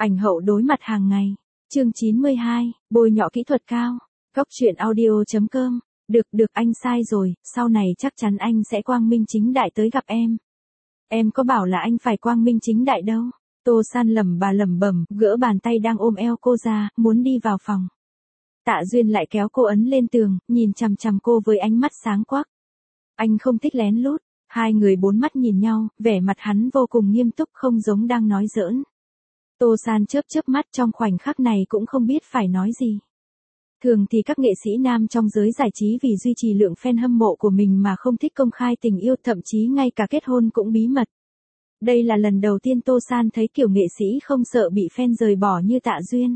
Ảnh hậu đối mặt hàng ngày. Chương 92, bôi nhọ kỹ thuật cao. Góc truyện audio.com. Được anh sai rồi, sau này chắc chắn anh sẽ quang minh chính đại tới gặp em. Em có bảo là anh phải quang minh chính đại đâu. Tô San lẩm bẩm, gỡ bàn tay đang ôm eo cô ra, muốn đi vào phòng. Tạ Duyên lại kéo cô ấn lên tường, nhìn chằm chằm cô với ánh mắt sáng quắc. Anh không thích lén lút. Hai người bốn mắt nhìn nhau, vẻ mặt hắn vô cùng nghiêm túc, không giống đang nói giỡn. Tô San chớp mắt, trong khoảnh khắc này cũng không biết phải nói gì. Thường thì các nghệ sĩ nam trong giới giải trí vì duy trì lượng fan hâm mộ của mình mà không thích công khai tình yêu, thậm chí ngay cả kết hôn cũng bí mật. Đây là lần đầu tiên Tô San thấy kiểu nghệ sĩ không sợ bị fan rời bỏ như Tạ Duyên.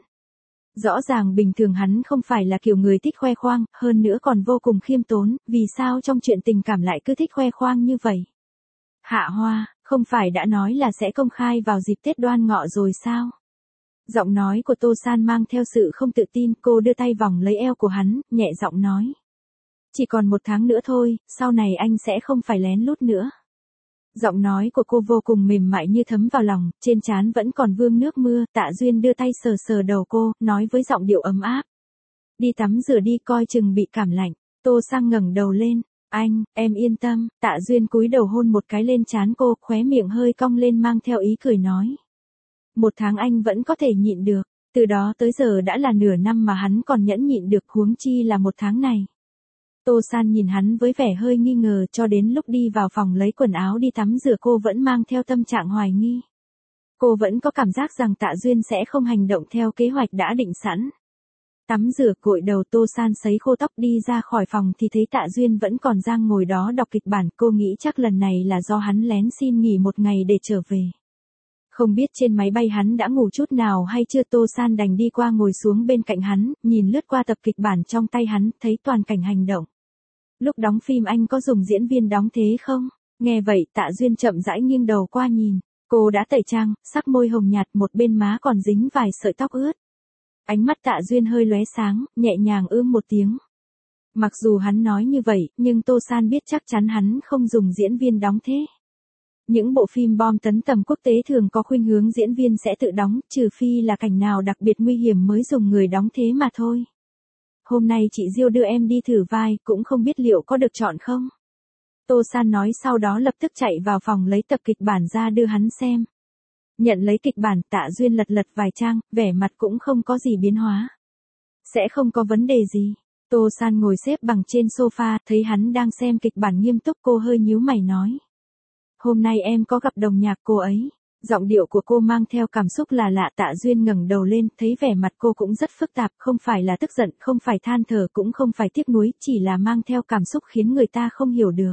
Rõ ràng bình thường hắn không phải là kiểu người thích khoe khoang, hơn nữa còn vô cùng khiêm tốn, vì sao trong chuyện tình cảm lại cứ thích khoe khoang như vậy? Hạ Hoa, không phải đã nói là sẽ công khai vào dịp Tết Đoan Ngọ rồi sao? Giọng nói của Tô San mang theo sự không tự tin, cô đưa tay vòng lấy eo của hắn, nhẹ giọng nói. Chỉ còn 1 tháng nữa thôi, sau này anh sẽ không phải lén lút nữa. Giọng nói của cô vô cùng mềm mại như thấm vào lòng, trên trán vẫn còn vương nước mưa. Tạ Duyên đưa tay sờ đầu cô, nói với giọng điệu ấm áp. Đi tắm rửa đi, coi chừng bị cảm lạnh. Tô San ngẩng đầu lên. Anh, em yên tâm. Tạ Duyên cúi đầu hôn một cái lên trán cô, khóe miệng hơi cong lên mang theo ý cười nói. 1 tháng anh vẫn có thể nhịn được, từ đó tới giờ đã là nửa năm mà hắn còn nhẫn nhịn được, huống chi là 1 tháng này. Tô San nhìn hắn với vẻ hơi nghi ngờ, cho đến lúc đi vào phòng lấy quần áo đi tắm rửa cô vẫn mang theo tâm trạng hoài nghi. Cô vẫn có cảm giác rằng Tạ Duyên sẽ không hành động theo kế hoạch đã định sẵn. Tắm rửa gội đầu, Tô San sấy khô tóc đi ra khỏi phòng thì thấy Tạ Duyên vẫn còn đang ngồi đó đọc kịch bản, cô nghĩ chắc lần này là do hắn lén xin nghỉ 1 ngày để trở về. Không biết trên máy bay hắn đã ngủ chút nào hay chưa. Tô San đành đi qua ngồi xuống bên cạnh hắn, nhìn lướt qua tập kịch bản trong tay hắn, thấy toàn cảnh hành động. Lúc đóng phim anh có dùng diễn viên đóng thế không? Nghe vậy Tạ Duyên chậm rãi nghiêng đầu qua nhìn. Cô đã tẩy trang, sắc môi hồng nhạt, một bên má còn dính vài sợi tóc ướt. Ánh mắt Tạ Duyên hơi lóe sáng, nhẹ nhàng một tiếng. Mặc dù hắn nói như vậy, nhưng Tô San biết chắc chắn hắn không dùng diễn viên đóng thế. Những bộ phim bom tấn tầm quốc tế thường có khuynh hướng diễn viên sẽ tự đóng, trừ phi là cảnh nào đặc biệt nguy hiểm mới dùng người đóng thế mà thôi. Hôm nay chị Diêu đưa em đi thử vai, cũng không biết liệu có được chọn không? Tô San nói, sau đó lập tức chạy vào phòng lấy tập kịch bản ra đưa hắn xem. Nhận lấy kịch bản, Tạ Duyên lật vài trang, vẻ mặt cũng không có gì biến hóa. Sẽ không có vấn đề gì. Tô San ngồi xếp bằng trên sofa, thấy hắn đang xem kịch bản nghiêm túc, cô hơi nhíu mày nói. Hôm nay em có gặp đồng nhạc cô ấy. Giọng điệu của cô mang theo cảm xúc là lạ. Tạ Duyên ngẩng đầu lên, thấy vẻ mặt cô cũng rất phức tạp, không phải là tức giận, không phải than thở, cũng không phải tiếc nuối, chỉ là mang theo cảm xúc khiến người ta không hiểu được.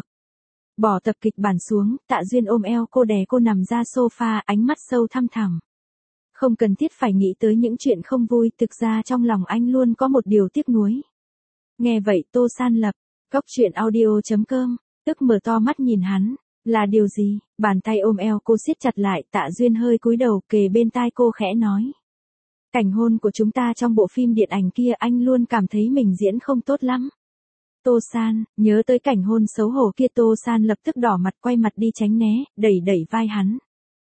Bỏ tập kịch bản xuống, Tạ Duyên ôm eo cô, đè cô nằm ra sofa, ánh mắt sâu thăm thẳm. Không cần thiết phải nghĩ tới những chuyện không vui, thực ra trong lòng anh luôn có một điều tiếc nuối. Nghe vậy Tô San lập, góc truyện audio.com, tức mở to mắt nhìn hắn. Là điều gì? Bàn tay ôm eo cô siết chặt lại, Tạ Duyên hơi cúi đầu kề bên tai cô khẽ nói. Cảnh hôn của chúng ta trong bộ phim điện ảnh kia anh luôn cảm thấy mình diễn không tốt lắm. Tô San, nhớ tới cảnh hôn xấu hổ kia, Tô San lập tức đỏ mặt quay mặt đi tránh né, đẩy vai hắn.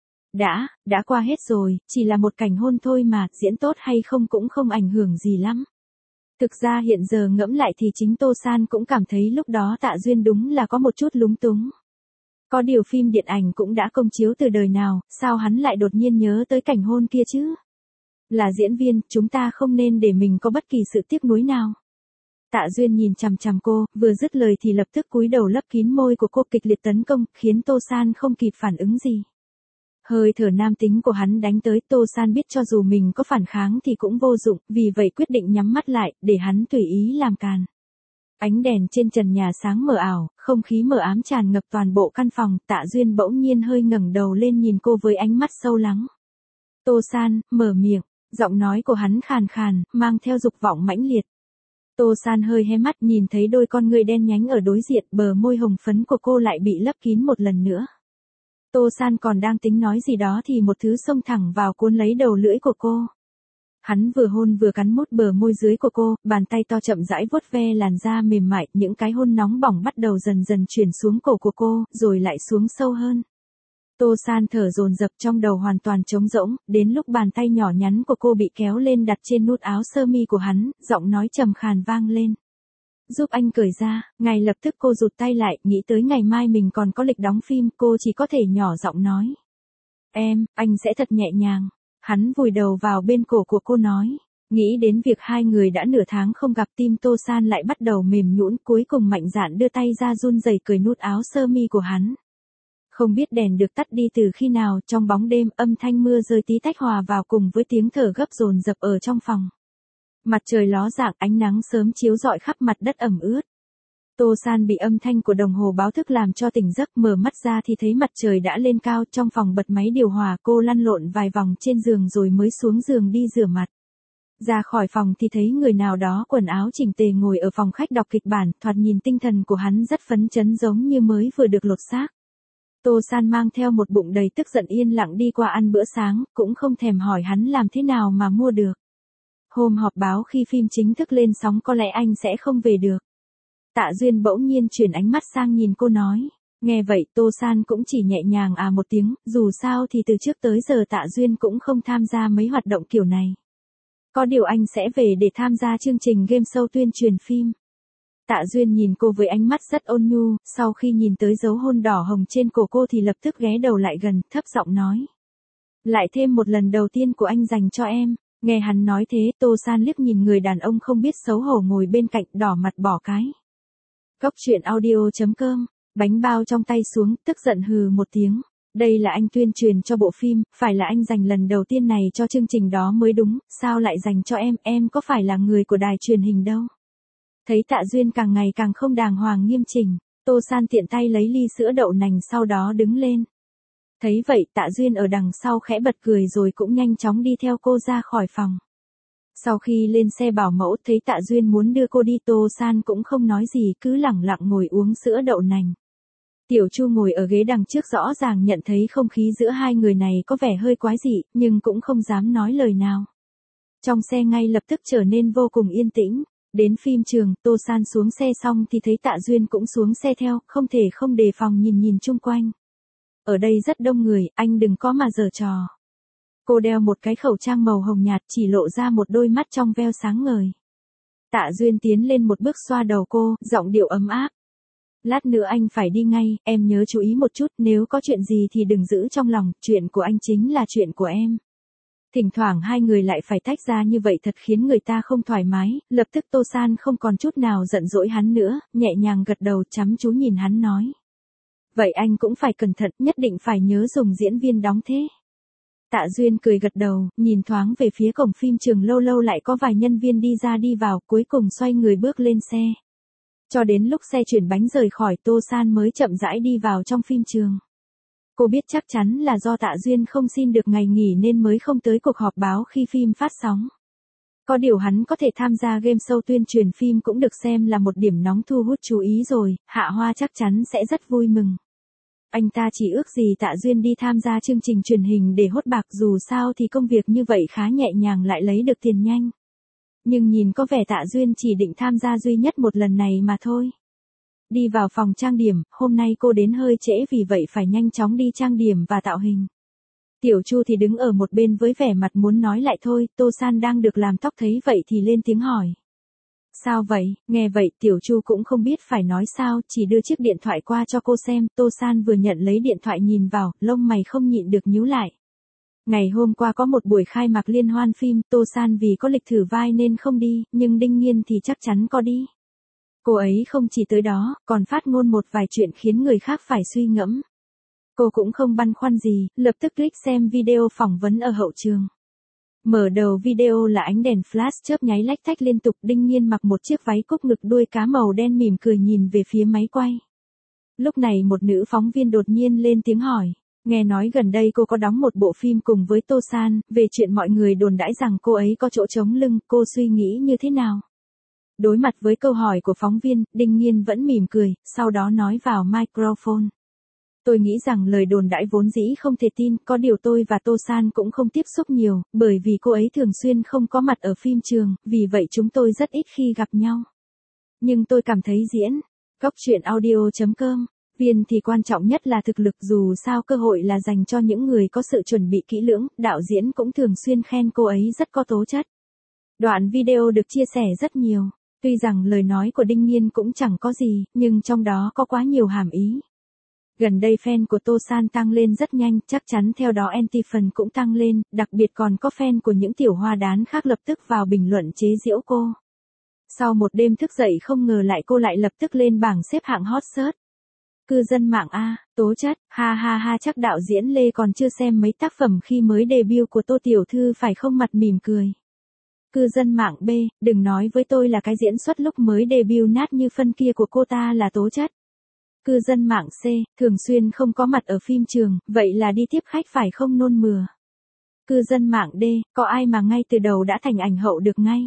Đã qua hết rồi, chỉ là một cảnh hôn thôi mà, diễn tốt hay không cũng không ảnh hưởng gì lắm. Thực ra hiện giờ ngẫm lại thì chính Tô San cũng cảm thấy lúc đó Tạ Duyên đúng là có một chút lúng túng. Có điều phim điện ảnh cũng đã công chiếu từ đời nào, sao hắn lại đột nhiên nhớ tới cảnh hôn kia chứ? Là diễn viên, chúng ta không nên để mình có bất kỳ sự tiếc nuối nào. Tạ Duyên nhìn chằm chằm cô, vừa dứt lời thì lập tức cúi đầu lấp kín môi của cô, kịch liệt tấn công, khiến Tô San không kịp phản ứng gì. Hơi thở nam tính của hắn đánh tới, Tô San biết cho dù mình có phản kháng thì cũng vô dụng, vì vậy quyết định nhắm mắt lại, để hắn tùy ý làm càn. Ánh đèn trên trần nhà sáng mờ ảo, không khí mờ ám tràn ngập toàn bộ căn phòng. Tạ Duyên bỗng nhiên hơi ngẩng đầu lên nhìn cô với ánh mắt sâu lắng. Tô San, mở miệng, giọng nói của hắn khàn khàn, mang theo dục vọng mãnh liệt. Tô San hơi hé mắt, nhìn thấy đôi con ngươi đen nhánh ở đối diện, bờ môi hồng phấn của cô lại bị lấp kín một lần nữa. Tô San còn đang tính nói gì đó thì một thứ xông thẳng vào cuốn lấy đầu lưỡi của cô. Hắn vừa hôn vừa cắn mút bờ môi dưới của cô, bàn tay to chậm rãi vuốt ve làn da mềm mại, những cái hôn nóng bỏng bắt đầu dần dần chuyển xuống cổ của cô, rồi lại xuống sâu hơn. Tô San thở dồn dập trong đầu hoàn toàn trống rỗng, đến lúc bàn tay nhỏ nhắn của cô bị kéo lên đặt trên nút áo sơ mi của hắn, giọng nói trầm khàn vang lên. Giúp anh cởi ra, ngay lập tức cô rụt tay lại, nghĩ tới ngày mai mình còn có lịch đóng phim, cô chỉ có thể nhỏ giọng nói. Anh sẽ thật nhẹ nhàng. Hắn vùi đầu vào bên cổ của cô nói. Nghĩ đến việc hai người đã nửa tháng không gặp, tim Tô San lại bắt đầu mềm nhũn, cuối cùng mạnh dạn đưa tay ra run rẩy cởi nút áo sơ mi của hắn. Không biết đèn được tắt đi từ khi nào, trong bóng đêm âm thanh mưa rơi tí tách hòa vào cùng với tiếng thở gấp dồn dập ở trong phòng. Mặt trời ló dạng, ánh nắng sớm chiếu rọi khắp mặt đất ẩm ướt. Tô San bị âm thanh của đồng hồ báo thức làm cho tỉnh giấc, mở mắt ra thì thấy mặt trời đã lên cao, trong phòng bật máy điều hòa, cô lăn lộn vài vòng trên giường rồi mới xuống giường đi rửa mặt. Ra khỏi phòng thì thấy người nào đó quần áo chỉnh tề ngồi ở phòng khách đọc kịch bản, thoạt nhìn tinh thần của hắn rất phấn chấn giống như mới vừa được lột xác. Tô San mang theo một bụng đầy tức giận yên lặng đi qua ăn bữa sáng, cũng không thèm hỏi hắn làm thế nào mà mua được. Hôm họp báo khi phim chính thức lên sóng có lẽ anh sẽ không về được. Tạ Duyên bỗng nhiên chuyển ánh mắt sang nhìn cô nói. Nghe vậy Tô San cũng chỉ nhẹ nhàng một tiếng, dù sao thì từ trước tới giờ Tạ Duyên cũng không tham gia mấy hoạt động kiểu này. Có điều anh sẽ về để tham gia chương trình game show tuyên truyền phim. Tạ Duyên nhìn cô với ánh mắt rất ôn nhu, sau khi nhìn tới dấu hôn đỏ hồng trên cổ cô thì lập tức ghé đầu lại gần, thấp giọng nói. Lại thêm một lần đầu tiên của anh dành cho em. Nghe hắn nói thế, Tô San liếc nhìn người đàn ông không biết xấu hổ ngồi bên cạnh, đỏ mặt bỏ cái. Góc truyện audio.com, bánh bao trong tay xuống, tức giận hừ một tiếng. Đây là anh tuyên truyền cho bộ phim, phải là anh dành lần đầu tiên này cho chương trình đó mới đúng, sao lại dành cho em có phải là người của đài truyền hình đâu. Thấy Tạ Duyên càng ngày càng không đàng hoàng nghiêm chỉnh, Tô San tiện tay lấy ly sữa đậu nành sau đó đứng lên. Thấy vậy Tạ Duyên ở đằng sau khẽ bật cười rồi cũng nhanh chóng đi theo cô ra khỏi phòng. Sau khi lên xe bảo mẫu thấy Tạ Duyên muốn đưa cô đi, Tô San cũng không nói gì, cứ lẳng lặng ngồi uống sữa đậu nành. Tiểu Chu ngồi ở ghế đằng trước rõ ràng nhận thấy không khí giữa hai người này có vẻ hơi quái dị, nhưng cũng không dám nói lời nào. Trong xe ngay lập tức trở nên vô cùng yên tĩnh. Đến phim trường, Tô San xuống xe xong thì thấy Tạ Duyên cũng xuống xe theo, không thể không đề phòng nhìn chung quanh. Ở đây rất đông người, anh đừng có mà giở trò. Cô đeo một cái khẩu trang màu hồng nhạt, chỉ lộ ra một đôi mắt trong veo sáng ngời. Tạ Duyên tiến lên một bước xoa đầu cô, giọng điệu ấm áp. Lát nữa anh phải đi ngay, em nhớ chú ý một chút, nếu có chuyện gì thì đừng giữ trong lòng, chuyện của anh chính là chuyện của em. Thỉnh thoảng hai người lại phải tách ra như vậy thật khiến người ta không thoải mái, lập tức Tô San không còn chút nào giận dỗi hắn nữa, nhẹ nhàng gật đầu chăm chú nhìn hắn nói. Vậy anh cũng phải cẩn thận, nhất định phải nhớ dùng diễn viên đóng thế. Tạ Duyên cười gật đầu, nhìn thoáng về phía cổng phim trường, lâu lâu lại có vài nhân viên đi ra đi vào, cuối cùng xoay người bước lên xe. Cho đến lúc xe chuyển bánh rời khỏi, Tô San mới chậm rãi đi vào trong phim trường. Cô biết chắc chắn là do Tạ Duyên không xin được ngày nghỉ nên mới không tới cuộc họp báo khi phim phát sóng. Có điều hắn có thể tham gia game show tuyên truyền phim cũng được xem là một điểm nóng thu hút chú ý rồi, Hạ Hoa chắc chắn sẽ rất vui mừng. Anh ta chỉ ước gì Tạ Duyên đi tham gia chương trình truyền hình để hốt bạc, dù sao thì công việc như vậy khá nhẹ nhàng lại lấy được tiền nhanh. Nhưng nhìn có vẻ Tạ Duyên chỉ định tham gia duy nhất một lần này mà thôi. Đi vào phòng trang điểm, hôm nay cô đến hơi trễ vì vậy phải nhanh chóng đi trang điểm và tạo hình. Tiểu Chu thì đứng ở một bên với vẻ mặt muốn nói lại thôi, Tô San đang được làm tóc thấy vậy thì lên tiếng hỏi. Sao vậy? Nghe vậy Tiểu Chu cũng không biết phải nói sao, chỉ đưa chiếc điện thoại qua cho cô xem, Tô San vừa nhận lấy điện thoại nhìn vào, lông mày không nhịn được nhíu lại. Ngày hôm qua có một buổi khai mạc liên hoan phim, Tô San vì có lịch thử vai nên không đi, nhưng Đinh Nghiên thì chắc chắn có đi. Cô ấy không chỉ tới đó, còn phát ngôn một vài chuyện khiến người khác phải suy ngẫm. Cô cũng không băn khoăn gì, lập tức click xem video phỏng vấn ở hậu trường. Mở đầu video là ánh đèn flash chớp nháy lách tách liên tục, Đinh Nghiên mặc một chiếc váy cúc ngực đuôi cá màu đen mỉm cười nhìn về phía máy quay. Lúc này một nữ phóng viên đột nhiên lên tiếng hỏi. Nghe nói gần đây cô có đóng một bộ phim cùng với Tô San, về chuyện mọi người đồn đãi rằng cô ấy có chỗ trống lưng, cô suy nghĩ như thế nào? Đối mặt với câu hỏi của phóng viên, Đinh Nghiên vẫn mỉm cười, sau đó nói vào microphone. Tôi nghĩ rằng lời đồn đãi vốn dĩ không thể tin, có điều tôi và Tô San cũng không tiếp xúc nhiều, bởi vì cô ấy thường xuyên không có mặt ở phim trường, vì vậy chúng tôi rất ít khi gặp nhau. Nhưng tôi cảm thấy diễn. Góc truyện audio.com viên thì quan trọng nhất là thực lực, dù sao cơ hội là dành cho những người có sự chuẩn bị kỹ lưỡng, đạo diễn cũng thường xuyên khen cô ấy rất có tố chất. Đoạn video được chia sẻ rất nhiều, tuy rằng lời nói của Đinh Nhiên cũng chẳng có gì, nhưng trong đó có quá nhiều hàm ý. Gần đây fan của Tô San tăng lên rất nhanh, chắc chắn theo đó anti-fan cũng tăng lên, đặc biệt còn có fan của những tiểu hoa đán khác lập tức vào bình luận chế giễu cô. Sau một đêm thức dậy không ngờ cô lại lập tức lên bảng xếp hạng hot search. Cư dân mạng A, tố chất, ha ha ha, chắc đạo diễn Lê còn chưa xem mấy tác phẩm khi mới debut của Tô Tiểu Thư phải không, mặt mỉm cười. Cư dân mạng B, đừng nói với tôi là cái diễn xuất lúc mới debut nát như phân kia của cô ta là tố chất. Cư dân mạng C, thường xuyên không có mặt ở phim trường, vậy là đi tiếp khách phải không, nôn mửa. Cư dân mạng D, có ai mà ngay từ đầu đã thành ảnh hậu được ngay.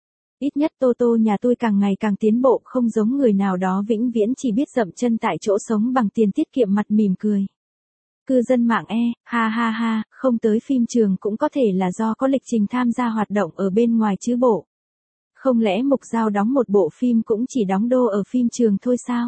Ít nhất Tô Tô nhà tôi càng ngày càng tiến bộ, không giống người nào đó vĩnh viễn chỉ biết dậm chân tại chỗ, sống bằng tiền tiết kiệm, mặt mỉm cười. Cư dân mạng E, ha ha ha, không tới phim trường cũng có thể là do có lịch trình tham gia hoạt động ở bên ngoài chứ bộ. Không lẽ Mục Dao đóng một bộ phim cũng chỉ đóng đô ở phim trường thôi sao?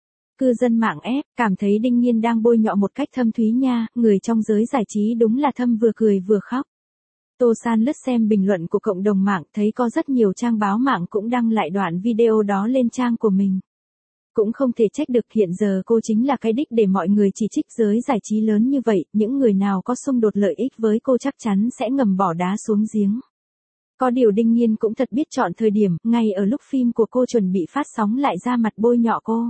Cư dân mạng F, cảm thấy Đinh Nhiên đang bôi nhọ một cách thâm thúy nha, người trong giới giải trí đúng là thâm vừa cười vừa khóc. Tô San lướt xem bình luận của cộng đồng mạng, thấy có rất nhiều trang báo mạng cũng đăng lại đoạn video đó lên trang của mình. Cũng không thể trách được, hiện giờ cô chính là cái đích để mọi người chỉ trích giới giải trí lớn như vậy, những người nào có xung đột lợi ích với cô chắc chắn sẽ ngầm bỏ đá xuống giếng. Có điều Đinh Nhiên cũng thật biết chọn thời điểm, ngay ở lúc phim của cô chuẩn bị phát sóng lại ra mặt bôi nhọ cô.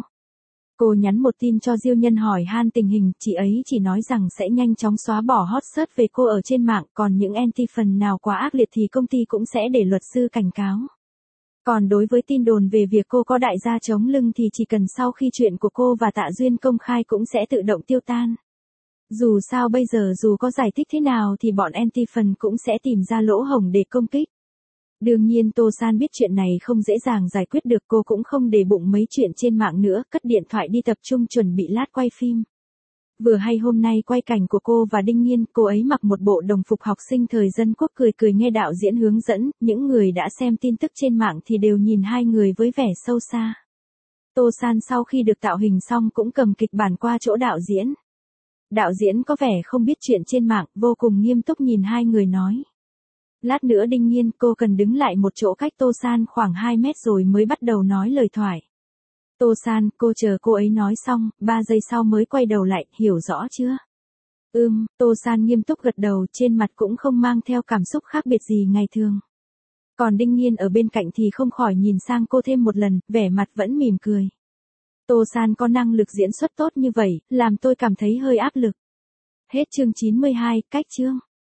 Cô nhắn một tin cho Diêu Nhân hỏi han tình hình, chị ấy chỉ nói rằng sẽ nhanh chóng xóa bỏ hot search về cô ở trên mạng, còn những anti-fan nào quá ác liệt thì công ty cũng sẽ để luật sư cảnh cáo. Còn đối với tin đồn về việc cô có đại gia chống lưng thì chỉ cần sau khi chuyện của cô và Tạ Duyên công khai cũng sẽ tự động tiêu tan. Dù sao bây giờ dù có giải thích thế nào thì bọn anti-fan cũng sẽ tìm ra lỗ hổng để công kích. Đương nhiên Tô San biết chuyện này không dễ dàng giải quyết được, cô cũng không để bụng mấy chuyện trên mạng nữa, cất điện thoại đi tập trung chuẩn bị lát quay phim. Vừa hay hôm nay quay cảnh của cô và Đinh Nhiên, cô ấy mặc một bộ đồng phục học sinh thời dân quốc cười cười nghe đạo diễn hướng dẫn, những người đã xem tin tức trên mạng thì đều nhìn hai người với vẻ sâu xa. Tô San sau khi được tạo hình xong cũng cầm kịch bản qua chỗ đạo diễn. Đạo diễn có vẻ không biết chuyện trên mạng, vô cùng nghiêm túc nhìn hai người nói. Lát nữa Đinh Nhiên, cô cần đứng lại một chỗ cách Tô San khoảng 2 mét rồi mới bắt đầu nói lời thoại. Tô San, cô chờ cô ấy nói xong, 3 giây sau mới quay đầu lại, hiểu rõ chưa? Tô San nghiêm túc gật đầu, trên mặt cũng không mang theo cảm xúc khác biệt gì ngày thường. Còn Đinh Nhiên ở bên cạnh thì không khỏi nhìn sang cô thêm một lần, vẻ mặt vẫn mỉm cười. Tô San có năng lực diễn xuất tốt như vậy, làm tôi cảm thấy hơi áp lực. Hết chương 92, cách chương.